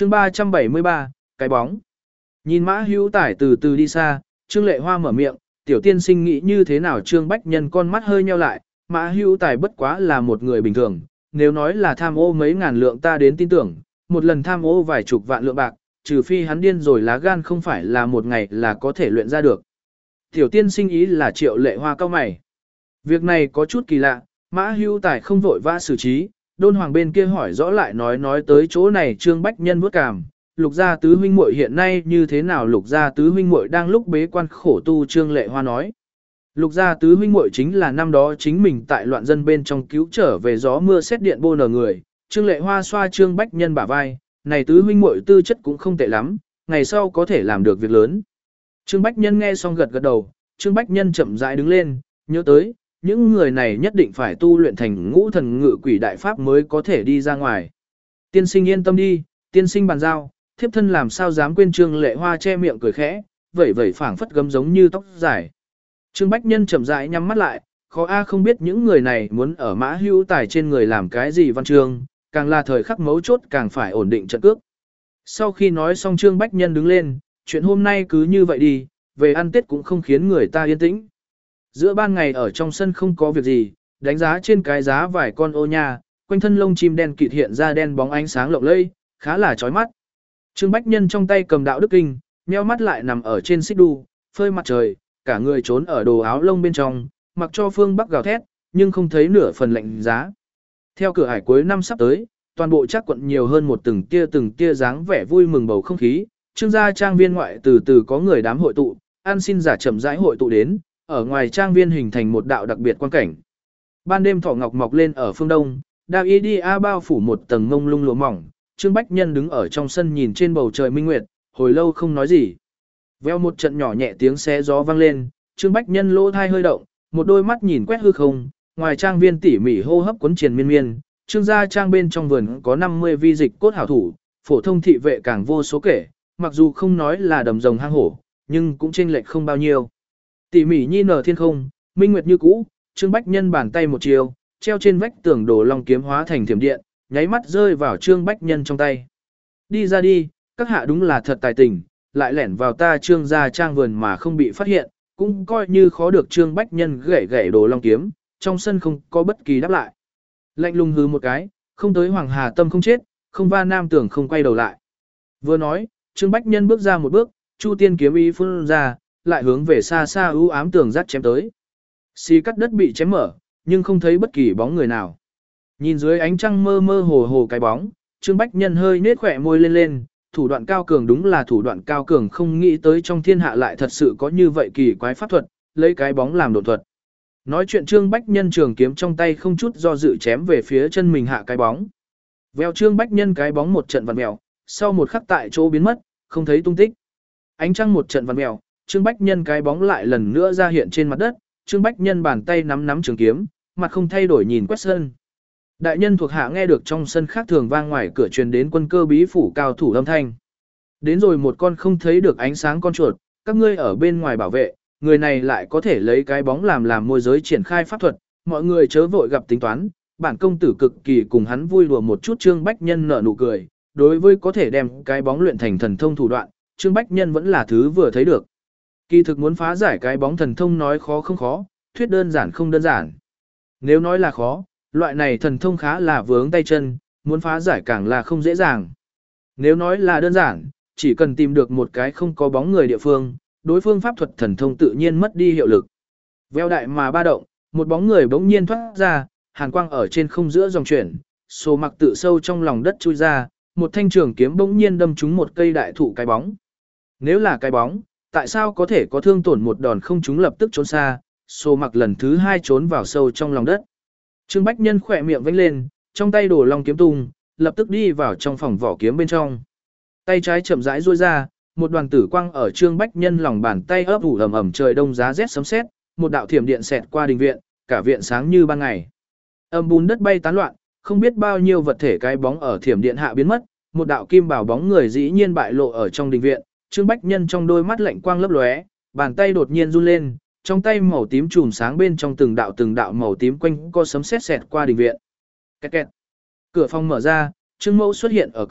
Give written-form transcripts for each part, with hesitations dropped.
chương 373, cái bóng. Nhìn Mã Hữu Tài từ từ đi xa, Trương Lệ Hoa mở miệng, tiểu tiên sinh nghĩ như thế nào? Trương Bách Nhân con mắt hơi nheo lại, Mã Hữu Tài bất quá là một người bình thường, nếu nói là tham ô mấy ngàn lượng ta đến tin tưởng, một lần tham ô vài chục vạn lượng bạc, trừ phi hắn điên rồi lá gan không phải là một ngày là có thể luyện ra được. Tiểu tiên sinh ý là Triệu Lệ Hoa cao mày. Việc này có chút kỳ lạ, Mã Hữu Tài không vội vã xử trí, Đôn Hoàng bên kia hỏi rõ lại nói tới chỗ này. Trương Bách Nhân bước cảm, Lục gia tứ huynh muội hiện nay như thế nào? Lục gia tứ huynh muội đang lúc bế quan khổ tu. Trương Lệ Hoa nói. Lục gia tứ huynh muội chính là năm đó chính mình tại loạn dân bên trong cứu trở về gió mưa xét điện bô nở người. Trương Lệ Hoa xoa Trương Bách Nhân bả vai, này tứ huynh muội tư chất cũng không tệ lắm, ngày sau có thể làm được việc lớn. Trương Bách Nhân nghe xong gật gật đầu. Trương Bách Nhân chậm rãi đứng lên, nhớ tới, những người này nhất định phải tu luyện thành ngũ thần ngự quỷ đại pháp mới có thể đi ra ngoài. Tiên sinh yên tâm đi, tiên sinh bàn giao, thiếp thân làm sao dám quên. Trương Lệ Hoa che miệng cười khẽ, vẩy phảng phất gấm giống như tóc dài. Trương Bách Nhân chậm rãi nhắm mắt lại, khó không biết những người này muốn ở Mã Hữu Tài trên người làm cái gì văn chương, càng là thời khắc mấu chốt càng phải ổn định trận cước. Sau khi nói xong Trương Bách Nhân đứng lên, chuyện hôm nay cứ như vậy đi, về ăn Tết cũng không khiến người ta yên tĩnh. Giữa ban ngày ở trong sân không có việc gì, đánh giá trên cái giá vài con ô nha, quanh thân lông chim đen kịt hiện ra đen bóng ánh sáng lộng lẫy, khá là chói mắt. Trương Bách Nhân trong tay cầm đạo đức kinh, nheo mắt lại nằm ở trên xích đu, phơi mặt trời, cả người trốn ở đồ áo lông bên trong, mặc cho phương Bắc gào thét, nhưng không thấy nửa phần lạnh giá. Theo cửa hải cuối năm sắp tới, toàn bộ Trác quận nhiều hơn một từng tia dáng vẻ vui mừng bầu không khí. Trương gia trang viên ngoại từ từ có người đám hội tụ, ăn xin giả chậm rãi hội tụ đến, ở ngoài trang viên hình thành một đạo đặc biệt quan cảnh. Ban đêm thỏ ngọc mọc lên ở phương đông, đao y đi a bao phủ một tầng mông lung lụa mỏng. Trương Bách Nhân đứng ở trong sân nhìn trên bầu trời minh nguyệt, hồi lâu không nói gì. Veo một trận nhỏ nhẹ tiếng xé gió vang lên, Trương Bách Nhân lỗ thai hơi động, một đôi mắt nhìn quét hư không, ngoài trang viên tỉ mỉ hô hấp cuốn triền miên miên. Trương gia trang bên trong vườn có 50 vi dịch cốt hảo thủ, phổ thông thị vệ càng vô số kể, mặc dù không nói là đầm rồng hang hổ, nhưng cũng chênh lệch không bao nhiêu. Tỉ mỉ nhi nở thiên không, minh nguyệt như cũ, Trương Bách Nhân bàn tay một chiều, treo trên vách tường đồ long kiếm hóa thành thiểm điện, nháy mắt rơi vào Trương Bách Nhân trong tay. Đi ra đi, các hạ đúng là thật tài tình, lại lẻn vào ta Trương gia trang vườn mà không bị phát hiện, cũng coi như khó được. Trương Bách Nhân gảy đồ long kiếm, trong sân không có bất kỳ đáp lại. Lạnh lùng hứ một cái, không tới Hoàng Hà Tâm không chết, không va nam tưởng không quay đầu lại. Vừa nói, Trương Bách Nhân bước ra một bước, Chu Tiên kiếm ý phun ra, lại hướng về xa xa u ám tường rắc chém tới. Xì cắt đất bị chém mở, nhưng không thấy bất kỳ bóng người nào. Nhìn dưới ánh trăng mơ mơ hồ hồ cái bóng, Trương Bách Nhân hơi nết khỏe môi lên, thủ đoạn cao cường đúng là thủ đoạn cao cường, không nghĩ tới trong thiên hạ lại thật sự có như vậy kỳ quái pháp thuật, lấy cái bóng làm độn thuật. Nói chuyện Trương Bách Nhân trường kiếm trong tay không chút do dự chém về phía chân mình hạ cái bóng. Vèo Trương Bách Nhân cái bóng một trận vặn mèo, sau một khắc tại chỗ biến mất, không thấy tung tích. Ánh trăng một trận vặn mèo, Trương Bách Nhân cái bóng lại lần nữa ra hiện trên mặt đất, Trương Bách Nhân bàn tay nắm trường kiếm, mặt không thay đổi nhìn quét sân. Đại nhân thuộc hạ nghe được trong sân khác thường vang ngoài cửa truyền đến quân cơ bí phủ cao thủ âm thanh. Đến rồi một con không thấy được ánh sáng con chuột, các ngươi ở bên ngoài bảo vệ, người này lại có thể lấy cái bóng làm môi giới triển khai pháp thuật, mọi người chớ vội gặp tính toán, bản công tử cực kỳ cùng hắn vui đùa một chút. Trương Bách Nhân nở nụ cười, đối với có thể đem cái bóng luyện thành thần thông thủ đoạn, Trương Bách Nhân vẫn là thứ vừa thấy được. Kỳ thực muốn phá giải cái bóng thần thông nói khó không khó, thuyết đơn giản không đơn giản. Nếu nói là khó, loại này thần thông khá là vướng tay chân, muốn phá giải càng là không dễ dàng. Nếu nói là đơn giản, chỉ cần tìm được một cái không có bóng người địa phương, đối phương pháp thuật thần thông tự nhiên mất đi hiệu lực. Veo đại mà ba động, một bóng người bỗng nhiên thoát ra, hàn quang ở trên không giữa dòng chuyển, sổ mặc tự sâu trong lòng đất chui ra, một thanh trường kiếm bỗng nhiên đâm trúng một cây đại thụ cái bóng. Nếu là cái bóng, tại sao có thể có thương tổn một đòn không trúng lập tức trốn xa, sổ mặc lần thứ hai trốn vào sâu trong lòng đất. Trương Bách Nhân khỏe miệng vẫy lên, trong tay đổ long kiếm tung, lập tức đi vào trong phòng vỏ kiếm bên trong. Tay trái chậm rãi duỗi ra, một đoàn tử quang ở Trương Bách Nhân lòng bàn tay ấp ủ ầm ầm, trời đông giá rét sấm sét, một đạo thiểm điện xẹt qua đình viện, cả viện sáng như ban ngày. Âm bùn đất bay tán loạn, không biết bao nhiêu vật thể cái bóng ở thiểm điện hạ biến mất, một đạo kim bảo bóng người dĩ nhiên bại lộ ở trong đình viện. Trương Bách Nhân trong đôi mắt lạnh quang lấp lóe, bàn tay đột nhiên run lên, trong tay màu tím chùm sáng bên trong từng đạo màu tím quanh co sấm sét xẹt qua đình viện. Kẹt kẹt. Cửa phòng mở ra, Trương Mẫu xuất hiện ở cửa,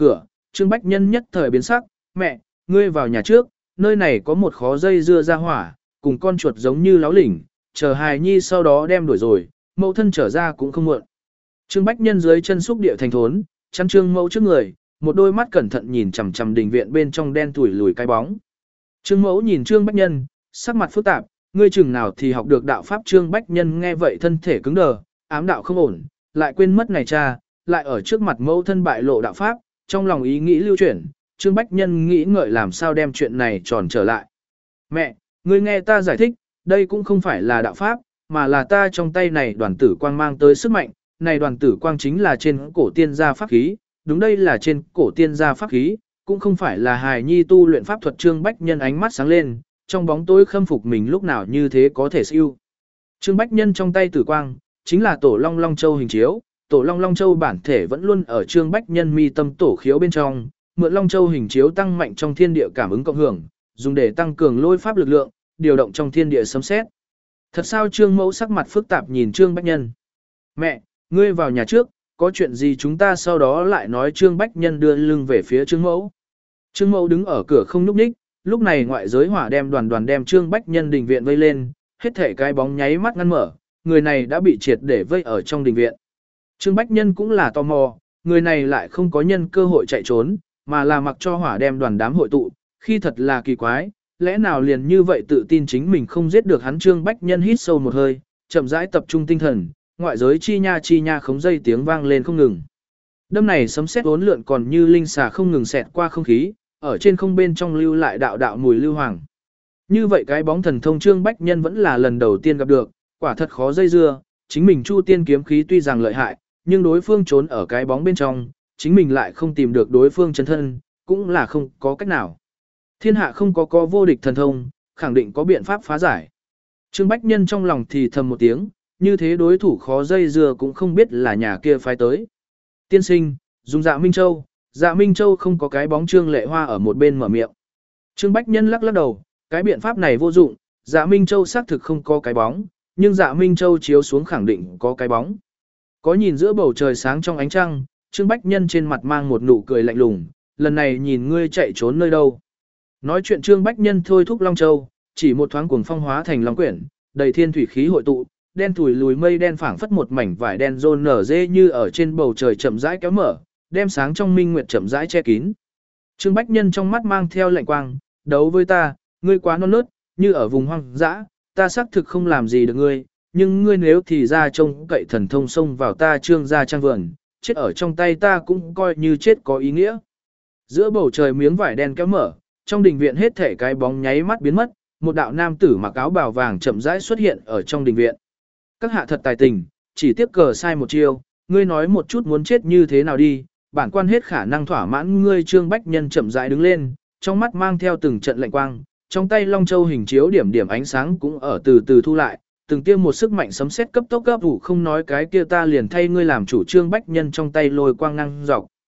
Trương Bách Nhân nhất thời biến sắc, mẹ, ngươi vào nhà trước, nơi này có một khó dây dưa ra hỏa, cùng con chuột giống như láo lỉnh, chờ hài nhi sau đó đem đuổi rồi, mẫu thân trở ra cũng không muộn. Trương Bách Nhân dưới chân xúc địa thành thốn, chắn Trương Mẫu trước người, một đôi mắt cẩn thận nhìn chằm chằm đình viện bên trong đen tủi lùi cái bóng. Trương Mẫu nhìn Trương Bách Nhân, sắc mặt phức tạp, ngươi chừng nào thì học được đạo pháp. Trương Bách Nhân nghe vậy thân thể cứng đờ, ám đạo không ổn, lại quên mất này cha, lại ở trước mặt mẫu thân bại lộ đạo pháp, trong lòng ý nghĩ lưu chuyển, Trương Bách Nhân nghĩ ngợi làm sao đem chuyện này tròn trở lại. Mẹ, ngươi nghe ta giải thích, đây cũng không phải là đạo pháp, mà là ta trong tay này đoàn tử quang mang tới sức mạnh, này đoàn tử quang chính là trên cổ tiên gia pháp khí, đúng đây là trên cổ tiên gia pháp khí, cũng không phải là hài nhi tu luyện pháp thuật. Trương Bách Nhân ánh mắt sáng lên, trong bóng tối khâm phục mình lúc nào như thế có thể siêu. Trương Bách Nhân trong tay tử quang, chính là tổ Long Long Châu hình chiếu, tổ Long Long Châu bản thể vẫn luôn ở Trương Bách Nhân mi tâm tổ khiếu bên trong, mượn Long Châu hình chiếu tăng mạnh trong thiên địa cảm ứng cộng hưởng, dùng để tăng cường lôi pháp lực lượng, điều động trong thiên địa sấm sét. Thật sao? Trương Mẫu sắc mặt phức tạp nhìn Trương Bách Nhân. Mẹ, ngươi vào nhà trước, có chuyện gì chúng ta sau đó lại nói. Trương Bách Nhân đưa lưng về phía Trương Mẫu. Trương Mẫu đứng ở cửa không nhúc nhích, lúc này ngoại giới hỏa đem đoàn đem Trương Bách Nhân đình viện vây lên, hết thể cái bóng nháy mắt ngăn mở, người này đã bị triệt để vây ở trong đình viện. Trương Bách Nhân cũng là tò mò, người này lại không có nhân cơ hội chạy trốn, mà là mặc cho hỏa đem đoàn đám hội tụ, khi thật là kỳ quái, lẽ nào liền như vậy tự tin chính mình không giết được hắn. Trương Bách Nhân hít sâu một hơi, chậm rãi tập trung tinh thần, ngoại giới chi nha khống dây tiếng vang lên không ngừng. Đâm này sấm sét uốn lượn còn như linh xà không ngừng xẹt qua không khí, ở trên không bên trong lưu lại đạo đạo mùi lưu hoàng. Như vậy cái bóng thần thông Trương Bách Nhân vẫn là lần đầu tiên gặp được, quả thật khó dây dưa, chính mình Chu Tiên kiếm khí tuy rằng lợi hại, nhưng đối phương trốn ở cái bóng bên trong, chính mình lại không tìm được đối phương chân thân, cũng là không có cách nào. Thiên hạ không có vô địch thần thông, khẳng định có biện pháp phá giải. Trương Bách Nhân trong lòng thì thầm một tiếng, như thế đối thủ khó dây dưa cũng không biết là nhà kia phái tới. Tiên sinh, dùng Dạ Minh Châu. Dạ Minh Châu không có cái bóng. Trương Lệ Hoa ở một bên mở miệng. Trương Bách Nhân lắc đầu, cái biện pháp này vô dụng, Dạ Minh Châu xác thực không có cái bóng, nhưng Dạ Minh Châu chiếu xuống khẳng định có cái bóng. Có nhìn giữa bầu trời sáng trong ánh trăng, Trương Bách Nhân trên mặt mang một nụ cười lạnh lùng, lần này nhìn ngươi chạy trốn nơi đâu. Nói chuyện Trương Bách Nhân thôi thúc Long Châu, chỉ một thoáng cuồng phong hóa thành long quyển, đầy thiên thủy khí hội tụ, đen thủi lùi mây đen phảng phất một mảnh vải đen rôn nở dê như ở trên bầu trời chậm rãi kéo mở, đem sáng trong minh nguyệt chậm rãi che kín. Trương Bách Nhân trong mắt mang theo lạnh quang, đấu với ta, ngươi quá non nớt, như ở vùng hoang dã, ta xác thực không làm gì được ngươi, nhưng ngươi nếu thì ra trông cậy thần thông xông vào ta Trương gia trang vườn, chết ở trong tay ta cũng coi như chết có ý nghĩa. Giữa bầu trời miếng vải đen kéo mở, trong đình viện hết thể cái bóng nháy mắt biến mất, một đạo nam tử mặc áo bào vàng chậm rãi xuất hiện ở trong đình viện. Các hạ thật tài tình, chỉ tiếc cờ sai một chiêu, ngươi nói một chút muốn chết như thế nào đi, bản quan hết khả năng thỏa mãn ngươi. Trương Bách Nhân chậm rãi đứng lên, trong mắt mang theo từng trận lạnh quang, trong tay Long Châu hình chiếu điểm điểm ánh sáng cũng ở từ từ thu lại, từng tiêm một sức mạnh sấm sét cấp tốc gấp vụ không nói cái kia ta liền thay ngươi làm chủ. Trương Bách Nhân trong tay lôi quang năng dọc.